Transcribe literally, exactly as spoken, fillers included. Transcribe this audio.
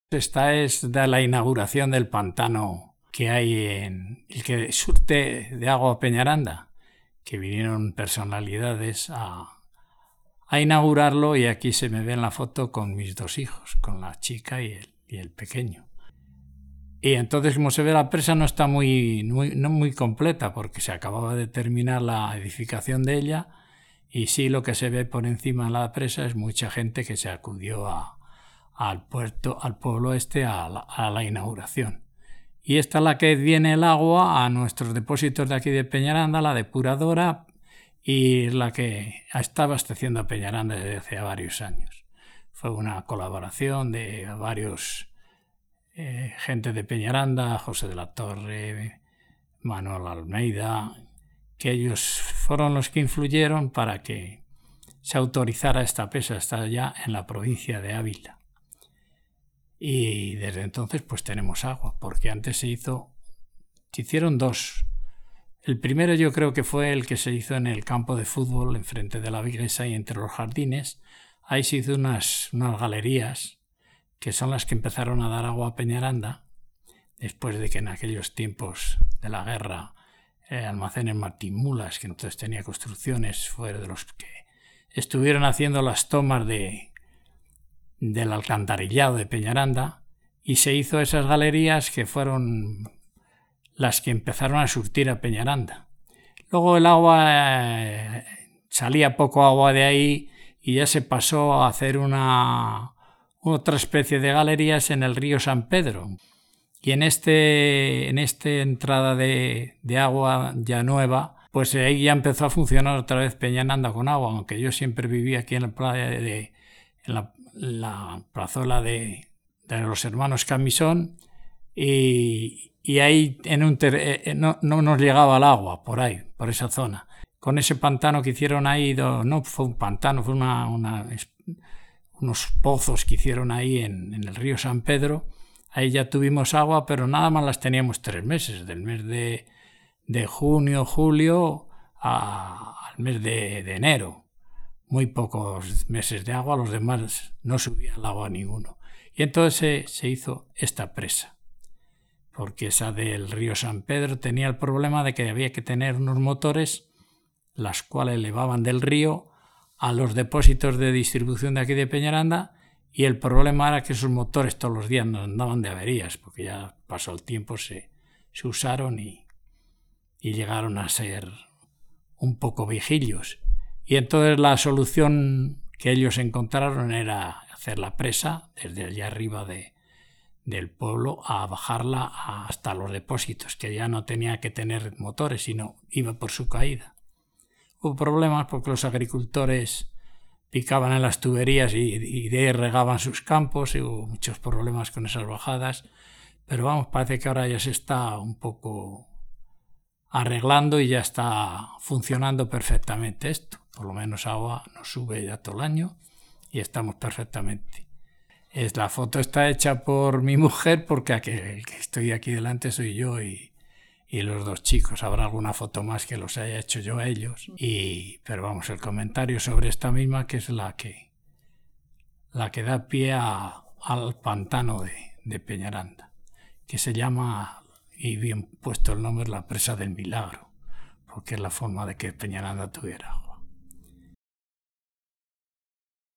Esta es de la inauguración del pantano que hay en el que surte de agua a Peñaranda, que vinieron personalidades a, a inaugurarlo, y aquí se me ve en la foto con mis dos hijos, con la chica y el, y el pequeño. Y entonces, como se ve, la presa no está muy, muy, no muy completa, porque se acababa de terminar la edificación de ella, y sí, lo que se ve por encima de la presa es mucha gente que se acudió a, al puerto, al pueblo este, a la, a la inauguración. Y esta es la que viene el agua a nuestros depósitos de aquí de Peñaranda, la depuradora, y la que está abasteciendo a Peñaranda desde hace varios años. Fue una colaboración de varios eh, gente de Peñaranda, José de la Torre, Manuel Almeida, que ellos fueron los que influyeron para que se autorizara esta presa. Está ya en la provincia de Ávila. Y desde entonces pues tenemos agua, porque antes se hizo, se hicieron dos. El primero yo creo que fue el que se hizo en el campo de fútbol, enfrente de la iglesia y entre los jardines. Ahí se hizo unas, unas galerías, que son las que empezaron a dar agua a Peñaranda, después de que en aquellos tiempos de la guerra eh, Almacenes Martín Mulas, que entonces tenía construcciones, fue de los que estuvieron haciendo las tomas de, del alcantarillado de Peñaranda, y se hizo esas galerías que fueron las que empezaron a surtir a Peñaranda. Luego el agua, eh, salía poco agua de ahí y ya se pasó a hacer una otra especie de galerías en el río San Pedro. Y en este en esta entrada de, de agua ya nueva, pues ahí ya empezó a funcionar otra vez Peñaranda con agua, aunque yo siempre vivía aquí en la playa de, en la, la plazuela de, de los hermanos Camisón, y, y ahí en un ter, eh, no, no nos llegaba el agua por ahí, por esa zona. Con ese pantano que hicieron ahí, no fue un pantano, fue una, una, unos pozos que hicieron ahí en, en el río San Pedro. Ahí ya tuvimos agua, pero nada más las teníamos tres meses, del mes de, de junio, julio a, al mes de, de enero. Muy pocos meses de agua, los demás no subía el agua ninguno. Y entonces se, se hizo esta presa, porque esa del río San Pedro tenía el problema de que había que tener unos motores, las cuales elevaban del río a los depósitos de distribución de aquí de Peñaranda, y el problema era que esos motores todos los días nos andaban de averías, porque ya pasó el tiempo, se, se usaron y, y llegaron a ser un poco viejillos. Y entonces la solución que ellos encontraron era hacer la presa desde allá arriba de, del pueblo a bajarla hasta los depósitos, que ya no tenía que tener motores, sino iba por su caída. Hubo problemas porque los agricultores picaban en las tuberías y, y de ahí regaban sus campos, y hubo muchos problemas con esas bajadas, pero vamos, parece que ahora ya se está un poco arreglando y ya está funcionando perfectamente esto. Por lo menos agua nos sube ya todo el año y estamos perfectamente. Es, la foto está hecha por mi mujer, porque el que estoy aquí delante soy yo y, y los dos chicos. Habrá alguna foto más que los haya hecho yo a ellos. Y, pero vamos, el comentario sobre esta misma, que es la que, la que da pie a, al pantano de, de Peñaranda, que se llama, y bien puesto el nombre, la presa del milagro, porque es la forma de que Peñaranda tuviera agua.